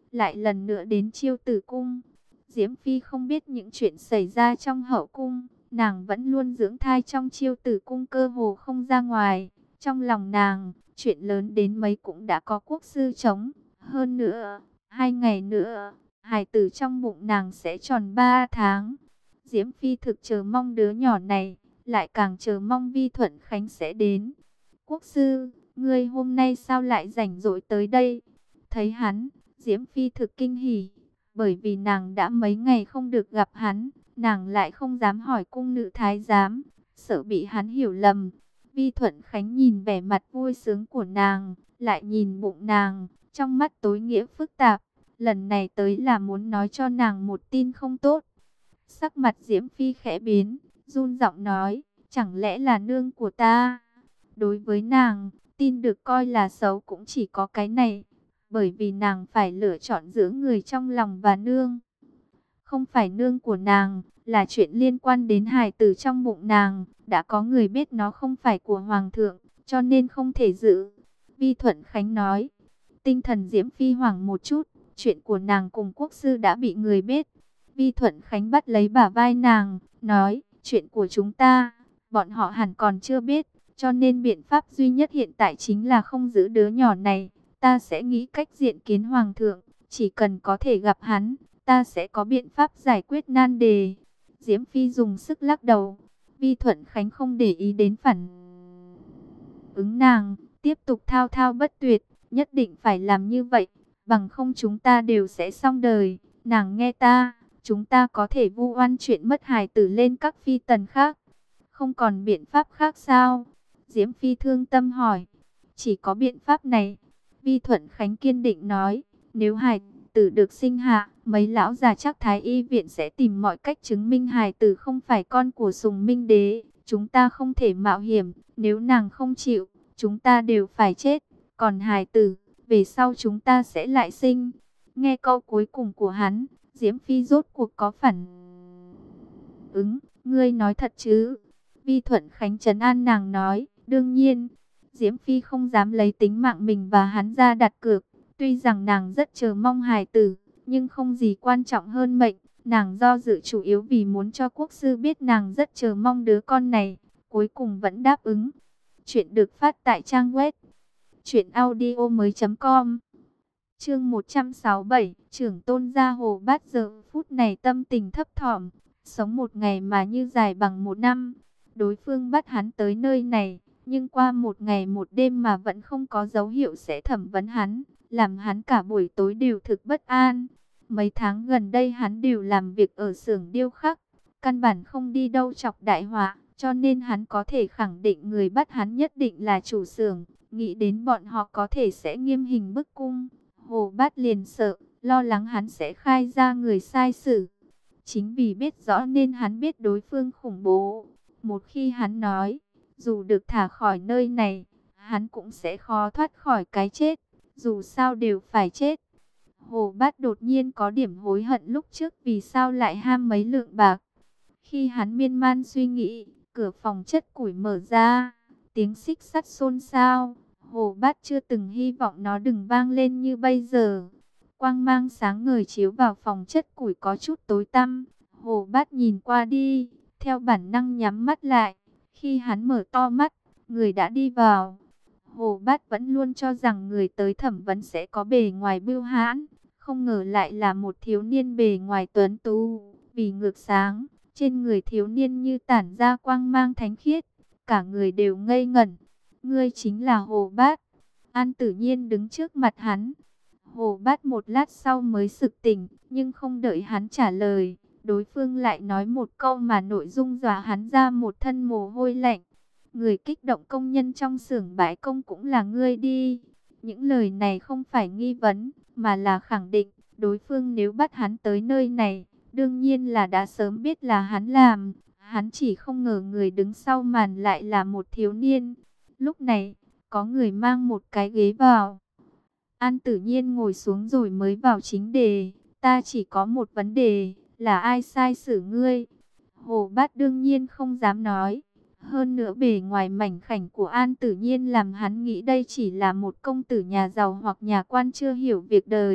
lại lần nữa đến Chiêu Tử cung. Diễm Phi không biết những chuyện xảy ra trong hậu cung, nàng vẫn luôn dưỡng thai trong Chiêu Tử cung, cơ hồ không ra ngoài. Trong lòng nàng, chuyện lớn đến mấy cũng đã có quốc sư chống. Hơn nữa, 2 ngày nữa, hài tử trong bụng nàng sẽ tròn 3 tháng. Diễm Phi thực chờ mong đứa nhỏ này, lại càng chờ mong Vi Thuận Khánh sẽ đến. Quốc sư, ngươi hôm nay sao lại rảnh rỗi tới đây? Thấy hắn, Diễm Phi thực kinh hỉ, bởi vì nàng đã mấy ngày không được gặp hắn, nàng lại không dám hỏi cung nữ thái giám, sợ bị hắn hiểu lầm. Vi Thuận Khánh nhìn vẻ mặt vui sướng của nàng, lại nhìn bụng nàng, trong mắt tối nghĩa phức tạp. Lần này tới là muốn nói cho nàng một tin không tốt. Sắc mặt Diễm Phi khẽ biến, run giọng nói, chẳng lẽ là nương của ta? Đối với nàng, tin được coi là xấu cũng chỉ có cái này, bởi vì nàng phải lựa chọn giữa người trong lòng và nương. Không phải nương của nàng, là chuyện liên quan đến hài tử trong bụng nàng, đã có người biết nó không phải của hoàng thượng, cho nên không thể giữ. Vi Thuận Khánh nói, tinh thần Diễm Phi hoảng một chút, chuyện của nàng cùng quốc sư đã bị người biết. Vi Thuận Khánh bắt lấy bả vai nàng, nói, chuyện của chúng ta, bọn họ hẳn còn chưa biết, cho nên biện pháp duy nhất hiện tại chính là không giữ đứa nhỏ này. Ta sẽ nghĩ cách diện kiến hoàng thượng, chỉ cần có thể gặp hắn, ta sẽ có biện pháp giải quyết nan đề. Diễm Phi dùng sức lắc đầu. Vi Thuận Khánh không để ý đến phản ứng nàng, tiếp tục thao thao bất tuyệt, nhất định phải làm như vậy, bằng không chúng ta đều sẽ xong đời. Nàng nghe ta, chúng ta có thể vu oan chuyện mất hài tử lên các phi tần khác. Không còn biện pháp khác sao? Diễm Phi thương tâm hỏi. Chỉ có biện pháp này. Vi Thuận Khánh kiên định nói, nếu hài tử được sinh hạ, mấy lão già chắc Thái Y viện sẽ tìm mọi cách chứng minh hài tử không phải con của Sùng Minh Đế. Chúng ta không thể mạo hiểm, nếu nàng không chịu, chúng ta đều phải chết. Còn hài tử, về sau chúng ta sẽ lại sinh. Nghe câu cuối cùng của hắn, Diễm Phi rốt cuộc có phản ứng. Ngươi nói thật chứ? Vi Thuận Khánh trấn an nàng nói, đương nhiên. Diễm Phi không dám lấy tính mạng mình và hắn ra đặt cược. Tuy rằng nàng rất chờ mong hài tử, nhưng không gì quan trọng hơn mệnh. Nàng do dự chủ yếu vì muốn cho quốc sư biết nàng rất chờ mong đứa con này. Cuối cùng vẫn đáp ứng. Chuyện được phát tại trang web truyệnaudiomoi.com. Chương 167, trưởng tôn gia Hồ Bát giờ phút này tâm tình thấp thỏm, sống một ngày mà như dài bằng một năm. Đối phương bắt hắn tới nơi này, nhưng qua một ngày một đêm mà vẫn không có dấu hiệu sẽ thẩm vấn hắn, làm hắn cả buổi tối đều thực bất an. Mấy tháng gần đây hắn đều làm việc ở xưởng điêu khắc, căn bản không đi đâu chọc đại họa, cho nên hắn có thể khẳng định người bắt hắn nhất định là chủ xưởng. Nghĩ đến bọn họ có thể sẽ nghiêm hình bức cung, Hồ Bát liền sợ, lo lắng hắn sẽ khai ra người sai sự. Chính vì biết rõ nên hắn biết đối phương khủng bố. Một khi hắn nói, dù được thả khỏi nơi này, hắn cũng sẽ khó thoát khỏi cái chết. Dù sao đều phải chết. Hồ Bát đột nhiên có điểm hối hận lúc trước vì sao lại ham mấy lượng bạc. Khi hắn miên man suy nghĩ, cửa phòng chất củi mở ra, tiếng xích sắt xôn xao. Hồ Bát chưa từng hy vọng nó đừng vang lên như bây giờ. Quang mang sáng ngời chiếu vào phòng chất củi có chút tối tăm. Hồ Bát nhìn qua đi, theo bản năng nhắm mắt lại. Khi hắn mở to mắt, người đã đi vào. Hồ Bát vẫn luôn cho rằng người tới thẩm vấn sẽ có bề ngoài bưu hãn, không ngờ lại là một thiếu niên bề ngoài tuấn tú, vì ngược sáng, trên người thiếu niên như tản ra quang mang thánh khiết, cả người đều ngây ngẩn. Ngươi chính là Hồ Bát. An Tử Nhiên đứng trước mặt hắn. Hồ Bát một lát sau mới sực tỉnh, nhưng không đợi hắn trả lời, đối phương lại nói một câu mà nội dung dọa hắn ra một thân mồ hôi lạnh. Người kích động công nhân trong xưởng bãi công cũng là ngươi đi. Những lời này không phải nghi vấn, mà là khẳng định. Đối phương nếu bắt hắn tới nơi này, đương nhiên là đã sớm biết là hắn làm. Hắn chỉ không ngờ người đứng sau màn lại là một thiếu niên. Lúc này, có người mang một cái ghế vào. An Tử Nhiên ngồi xuống rồi mới vào chính đề. Ta chỉ có một vấn đề, là ai sai xử ngươi? Hồ Bát đương nhiên không dám nói. Hơn nữa bề ngoài mảnh khảnh của An Tử Nhiên làm hắn nghĩ đây chỉ là một công tử nhà giàu hoặc nhà quan chưa hiểu việc đời.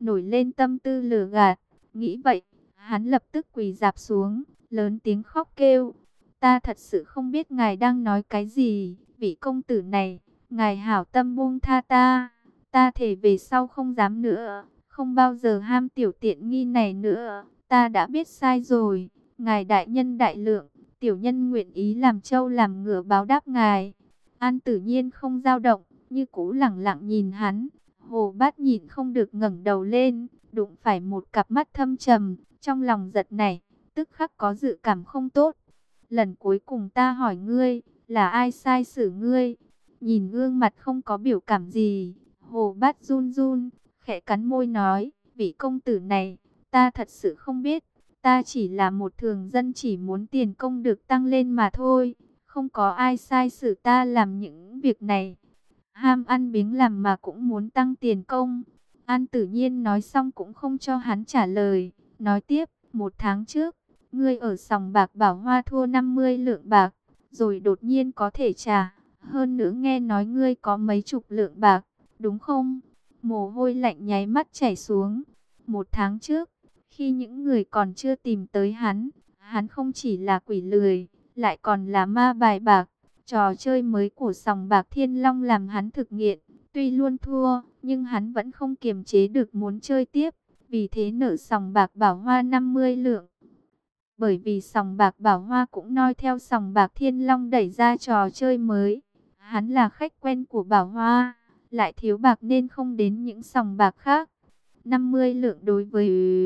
nổi lên tâm tư lừa gạt. Nghĩ vậy, hắn lập tức quỳ rạp xuống, lớn tiếng khóc kêu. Ta thật sự không biết ngài đang nói cái gì, vị công tử này, ngài hảo tâm buông tha ta. Ta thề về sau không dám nữa, không bao giờ ham tiểu tiện nghi này nữa. Ta đã biết sai rồi, ngài đại nhân đại lượng, tiểu nhân nguyện ý làm trâu làm ngựa báo đáp ngài. An Tử Nhiên không dao động, như cũ lẳng lặng nhìn hắn. Hồ Bát nhịn không được ngẩng đầu lên, đụng phải một cặp mắt thâm trầm, trong lòng giật nảy, tức khắc có dự cảm không tốt. Lần cuối cùng ta hỏi ngươi, là ai sai xử ngươi? Nhìn gương mặt không có biểu cảm gì, Hồ Bát run run, khẽ cắn môi nói, vị công tử này, ta thật sự không biết, ta chỉ là một thường dân chỉ muốn tiền công được tăng lên mà thôi, không có ai sai xử ta làm những việc này. Ham ăn biếng làm mà cũng muốn tăng tiền công. An Tử Nhiên nói xong cũng không cho hắn trả lời, nói tiếp, 1 tháng trước, ngươi ở sòng bạc Bảo Hoa thua 50 lượng bạc, rồi đột nhiên có thể trả. Hơn nữa nghe nói ngươi có mấy chục lượng bạc, đúng không? Mồ hôi lạnh nháy mắt chảy xuống. 1 tháng trước, khi những người còn chưa tìm tới hắn không chỉ là quỷ lười, lại còn là ma bài bạc. Trò chơi mới của sòng bạc Thiên Long làm hắn thực nghiện. Tuy luôn thua, nhưng hắn vẫn không kiềm chế được muốn chơi tiếp. Vì thế nợ sòng bạc Bảo Hoa 50 lượng. Bởi vì sòng bạc Bảo Hoa cũng noi theo sòng bạc Thiên Long đẩy ra trò chơi mới. Hắn là khách quen của Bảo Hoa, lại thiếu bạc nên không đến những sòng bạc khác. 50 lượng đối với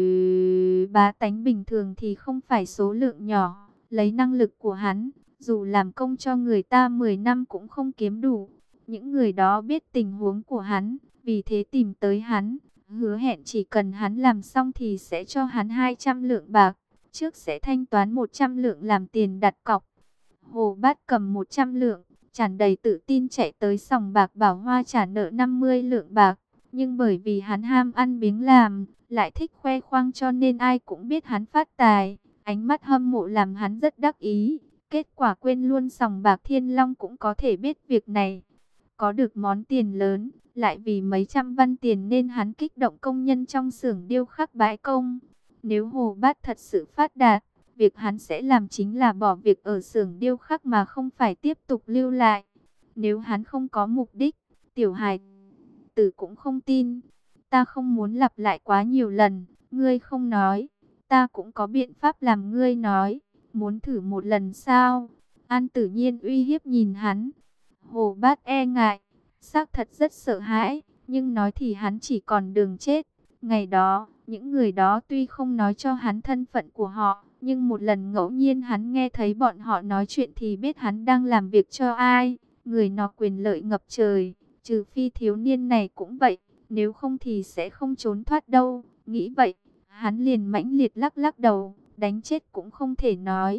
bá tánh bình thường thì không phải số lượng nhỏ. Lấy năng lực của hắn, dù làm công cho người ta 10 năm cũng không kiếm đủ. Những người đó biết tình huống của hắn, vì thế tìm tới hắn, hứa hẹn chỉ cần hắn làm xong thì sẽ cho hắn 200 lượng bạc. Trước sẽ thanh toán 100 lượng làm tiền đặt cọc. Hồ Bát cầm 100 lượng, tràn đầy tự tin chạy tới sòng bạc Bảo Hoa trả nợ 50 lượng bạc. Nhưng bởi vì hắn ham ăn biếng làm, lại thích khoe khoang cho nên ai cũng biết hắn phát tài. Ánh mắt hâm mộ làm hắn rất đắc ý. Kết quả quên luôn sòng bạc Thiên Long cũng có thể biết việc này. Có được món tiền lớn, lại vì mấy trăm văn tiền nên hắn kích động công nhân trong xưởng điêu khắc bãi công. Nếu Hồ Bát thật sự phát đạt, việc hắn sẽ làm chính là bỏ việc ở xưởng điêu khắc mà không phải tiếp tục lưu lại. Nếu hắn không có mục đích, tiểu hài tử cũng không tin. Ta không muốn lặp lại quá nhiều lần, ngươi không nói, ta cũng có biện pháp làm ngươi nói. Muốn thử một lần sao? An Tử Nhiên uy hiếp nhìn hắn. Hồ Bát e ngại, xác thật rất sợ hãi, nhưng nói thì hắn chỉ còn đường chết. Ngày đó, những người đó tuy không nói cho hắn thân phận của họ, nhưng một lần ngẫu nhiên hắn nghe thấy bọn họ nói chuyện thì biết hắn đang làm việc cho ai. Người nọ quyền lợi ngập trời, trừ phi thiếu niên này cũng vậy, nếu không thì sẽ không trốn thoát đâu. Nghĩ vậy, hắn liền mãnh liệt lắc lắc đầu, đánh chết cũng không thể nói.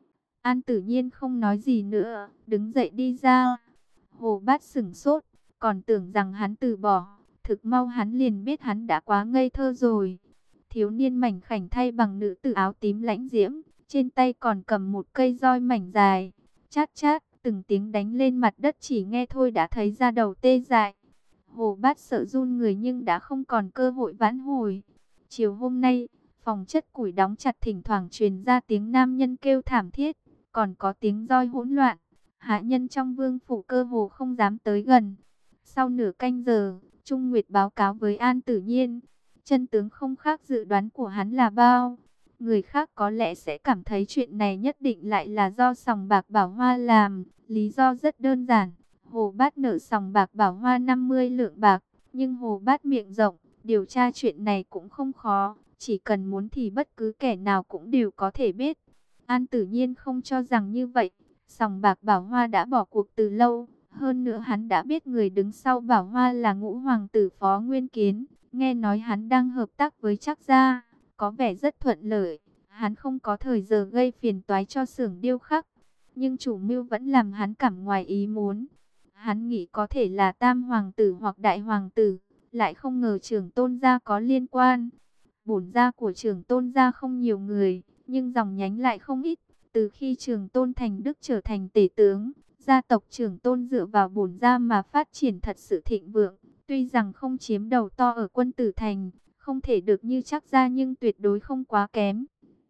An Tử Nhiên không nói gì nữa, đứng dậy đi ra. Hồ Bát sửng sốt, còn tưởng rằng hắn từ bỏ. Thực mau hắn liền biết hắn đã quá ngây thơ rồi. Thiếu niên mảnh khảnh thay bằng nữ tử áo tím lãnh diễm, trên tay còn cầm một cây roi mảnh dài. Chát chát, từng tiếng đánh lên mặt đất chỉ nghe thôi đã thấy da đầu tê dại. Hồ Bát sợ run người nhưng đã không còn cơ hội vãn hồi. Chiều hôm nay, phòng chất củi đóng chặt, thỉnh thoảng truyền ra tiếng nam nhân kêu thảm thiết, còn có tiếng roi hỗn loạn. Hạ nhân trong vương phủ cơ hồ không dám tới gần. Sau nửa canh giờ, Trung Nguyệt báo cáo với An Tử Nhiên. Chân tướng không khác dự đoán của hắn là bao. Người khác có lẽ sẽ cảm thấy chuyện này nhất định lại là do sòng bạc Bảo Hoa làm. Lý do rất đơn giản. Hồ Bát nợ sòng bạc Bảo Hoa 50 lượng bạc. Nhưng Hồ Bát miệng rộng, điều tra chuyện này cũng không khó. Chỉ cần muốn thì bất cứ kẻ nào cũng đều có thể biết. An Tử Nhiên không cho rằng như vậy. Sòng bạc Bảo Hoa đã bỏ cuộc từ lâu. Hơn nữa hắn đã biết người đứng sau Bảo Hoa là Ngũ Hoàng tử Phó Nguyên Kiến. Nghe nói hắn đang hợp tác với Trác Gia, có vẻ rất thuận lợi. Hắn không có thời giờ gây phiền toái cho xưởng điêu khắc. Nhưng chủ mưu vẫn làm hắn cảm ngoài ý muốn. Hắn nghĩ có thể là Tam Hoàng tử hoặc Đại Hoàng tử. Lại không ngờ Trưởng Tôn gia có liên quan. Bổn gia của Trưởng Tôn gia không nhiều người, nhưng dòng nhánh lại không ít. Từ khi Trưởng Tôn Thành Đức trở thành tể tướng, gia tộc Trưởng Tôn dựa vào bổn gia mà phát triển thật sự thịnh vượng. Tuy rằng không chiếm đầu to ở Quân Tử Thành, không thể được như Trác gia nhưng tuyệt đối không quá kém.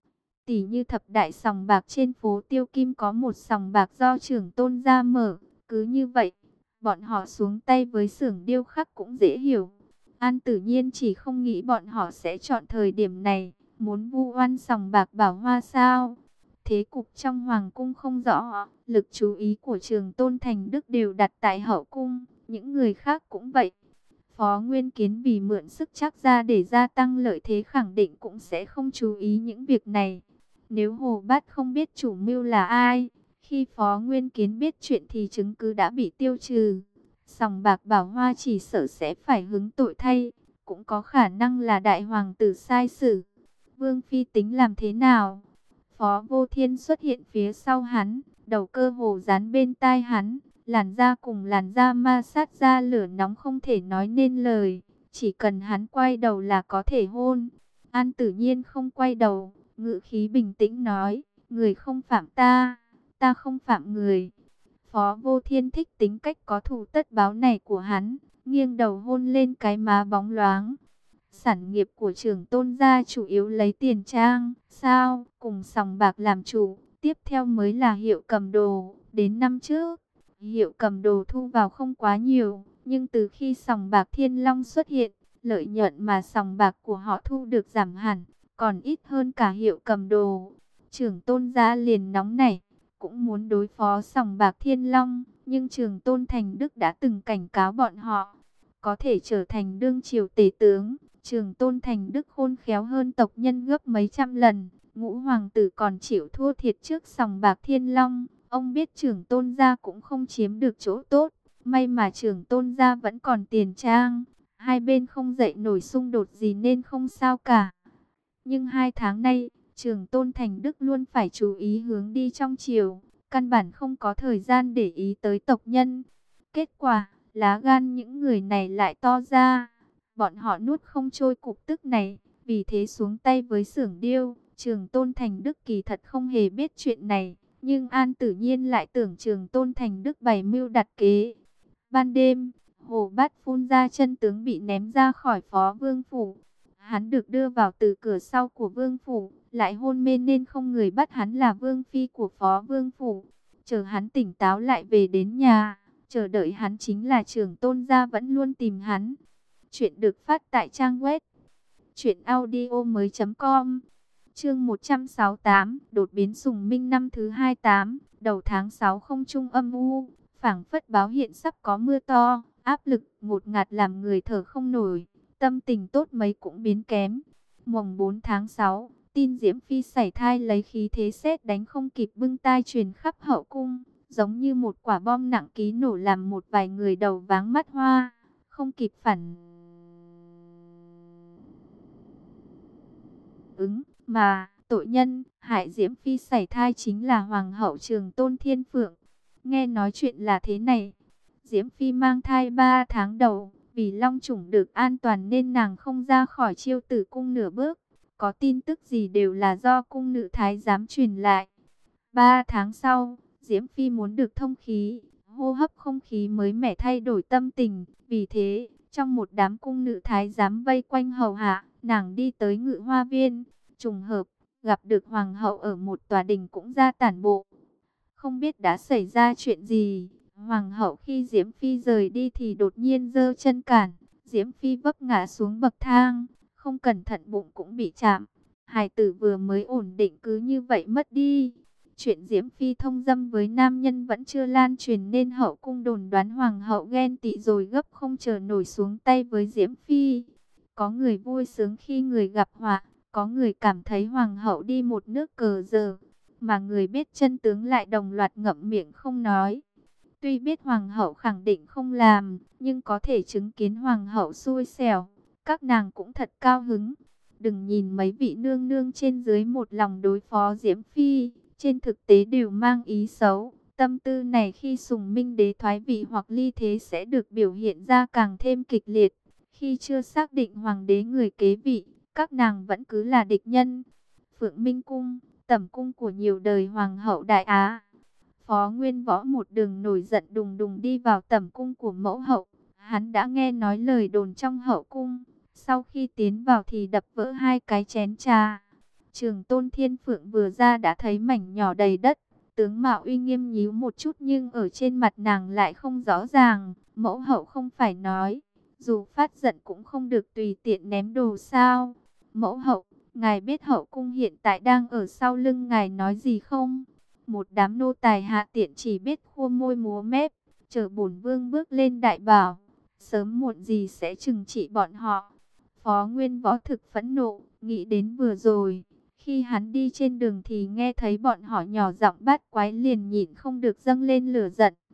Tỷ như thập đại sòng bạc trên phố Tiêu Kim có một sòng bạc do trưởng tôn gia mở, cứ như vậy, bọn họ xuống tay với xưởng điêu khắc cũng dễ hiểu. An Tử Nhiên chỉ không nghĩ bọn họ sẽ chọn thời điểm này, muốn vu oan sòng bạc Bảo Hoa sao? Thế cục trong hoàng cung không rõ, lực chú ý của Trường Tôn Thành Đức đều đặt tại hậu cung, những người khác cũng vậy. Phó Nguyên Kiến vì mượn sức Trác gia để gia tăng lợi thế khẳng định cũng sẽ không chú ý những việc này. Nếu Hồ Bát không biết chủ mưu là ai, khi Phó Nguyên Kiến biết chuyện thì chứng cứ đã bị tiêu trừ. Sòng bạc Bảo Hoa chỉ sợ sẽ phải hứng tội thay, cũng có khả năng là đại hoàng tử sai xử. Vương Phi tính làm thế nào? Phó Vô Thiên xuất hiện phía sau hắn, đầu cơ hồ dán bên tai hắn, làn da cùng làn da ma sát ra lửa nóng không thể nói nên lời, chỉ cần hắn quay đầu là có thể hôn. An Tử Nhiên không quay đầu, ngữ khí bình tĩnh nói, người không phạm ta, ta không phạm người. Phó Vô Thiên thích tính cách có thù tất báo này của hắn, nghiêng đầu hôn lên cái má bóng loáng. Sản nghiệp của Trường Tôn gia chủ yếu lấy tiền trang, sao, cùng sòng bạc làm chủ, tiếp theo mới là hiệu cầm đồ. Đến năm trước, hiệu cầm đồ thu vào không quá nhiều, nhưng từ khi sòng bạc Thiên Long xuất hiện, lợi nhuận mà sòng bạc của họ thu được giảm hẳn, còn ít hơn cả hiệu cầm đồ. Trường Tôn gia liền nóng nảy, cũng muốn đối phó sòng bạc Thiên Long, nhưng Trường Tôn Thành Đức đã từng cảnh cáo bọn họ, có thể trở thành đương triều tể tướng. Trường Tôn Thành Đức khôn khéo hơn tộc nhân gấp mấy trăm lần, Ngũ hoàng tử còn chịu thua thiệt trước sòng bạc Thiên Long. Ông biết Trường Tôn gia cũng không chiếm được chỗ tốt, may mà Trường Tôn gia vẫn còn tiền trang, hai bên không dậy nổi xung đột gì nên không sao cả. Nhưng 2 tháng nay, Trường Tôn Thành Đức luôn phải chú ý hướng đi trong triều, căn bản không có thời gian để ý tới tộc nhân. Kết quả, lá gan những người này lại to ra. Bọn họ nuốt không trôi cục tức này, vì thế xuống tay với xưởng điêu. Trường Tôn Thành Đức kỳ thật không hề biết chuyện này, nhưng An Tử Nhiên lại tưởng Trường Tôn Thành Đức bày mưu đặt kế. Ban đêm, Hồ Bát phun ra chân tướng bị ném ra khỏi Phó Vương phủ. Hắn được đưa vào từ cửa sau của Vương phủ, lại hôn mê nên không người bắt hắn là Vương Phi của Phó Vương phủ. Chờ hắn tỉnh táo lại về đến nhà, chờ đợi hắn chính là Trường Tôn gia vẫn luôn tìm hắn. Chuyện được phát tại trang web truyệnaudiomoi.com. Chương 168, đột biến Sùng Minh năm thứ 28, đầu tháng 6 không trung âm u, phảng phất báo hiện sắp có mưa to, áp lực ngột ngạt làm người thở không nổi, tâm tình tốt mấy cũng biến kém. Mùng 4 tháng 6, tin Diễm Phi sảy thai lấy khí thế sét đánh không kịp bưng tai truyền khắp hậu cung, giống như một quả bom nặng ký nổ làm một vài người đầu váng mắt hoa, không kịp phản ứng, mà tội nhân hại Diễm Phi sảy thai chính là Hoàng hậu Trường Tôn Thiên Phượng. Nghe nói chuyện là thế này, Diễm Phi mang thai 3 tháng đầu, vì long chủng được an toàn nên nàng không ra khỏi Chiêu Tử cung nửa bước. Có tin tức gì đều là do cung nữ thái giám truyền lại. 3 tháng sau, Diễm Phi muốn được thông khí, hô hấp không khí mới mẻ thay đổi tâm tình. Vì thế, trong một đám cung nữ thái giám vây quanh hầu hạ, nàng đi tới Ngự Hoa Viên. Trùng hợp, gặp được Hoàng hậu ở một tòa đình cũng ra tản bộ. Không biết đã xảy ra chuyện gì, Hoàng hậu khi Diễm Phi rời đi thì đột nhiên giơ chân cản. Diễm Phi vấp ngã xuống bậc thang, không cẩn thận bụng cũng bị chạm. Hài tử vừa mới ổn định cứ như vậy mất đi. Chuyện Diễm Phi thông dâm với nam nhân vẫn chưa lan truyền nên hậu cung đồn đoán Hoàng hậu ghen tị rồi gấp không chờ nổi xuống tay với Diễm Phi. Có người vui sướng khi người gặp họa, có người cảm thấy Hoàng hậu đi một nước cờ giờ, mà người biết chân tướng lại đồng loạt ngậm miệng không nói. Tuy biết Hoàng hậu khẳng định không làm, nhưng có thể chứng kiến Hoàng hậu xui xẻo, các nàng cũng thật cao hứng. Đừng nhìn mấy vị nương nương trên dưới một lòng đối phó Diễm Phi, trên thực tế đều mang ý xấu. Tâm tư này khi Sùng Minh đế thoái vị hoặc ly thế sẽ được biểu hiện ra càng thêm kịch liệt. Khi chưa xác định hoàng đế người kế vị, các nàng vẫn cứ là địch nhân. Phượng Minh Cung, tẩm cung của nhiều đời Hoàng hậu Đại Á. Phó Nguyên Võ một đường nổi giận đùng đùng đi vào tẩm cung của mẫu hậu. Hắn đã nghe nói lời đồn trong hậu cung, Sau khi tiến vào thì đập vỡ hai cái chén trà. Trường Tôn Thiên Phượng vừa ra đã thấy mảnh nhỏ đầy đất. Tướng mạo uy nghiêm nhíu một chút nhưng ở trên mặt nàng lại không rõ ràng. Mẫu hậu không phải nói, dù phát giận cũng không được tùy tiện ném đồ sao? Mẫu hậu, ngài biết hậu cung hiện tại đang ở sau lưng ngài nói gì không? Một đám nô tài hạ tiện chỉ biết khua môi múa mép, chờ bổn vương bước lên đại bảo, sớm muộn gì sẽ trừng trị bọn họ. Phó Nguyên Võ thực phẫn nộ, nghĩ đến vừa rồi, khi hắn đi trên đường thì nghe thấy bọn họ nhỏ giọng bắt quái liền nhịn không được dâng lên lửa giận.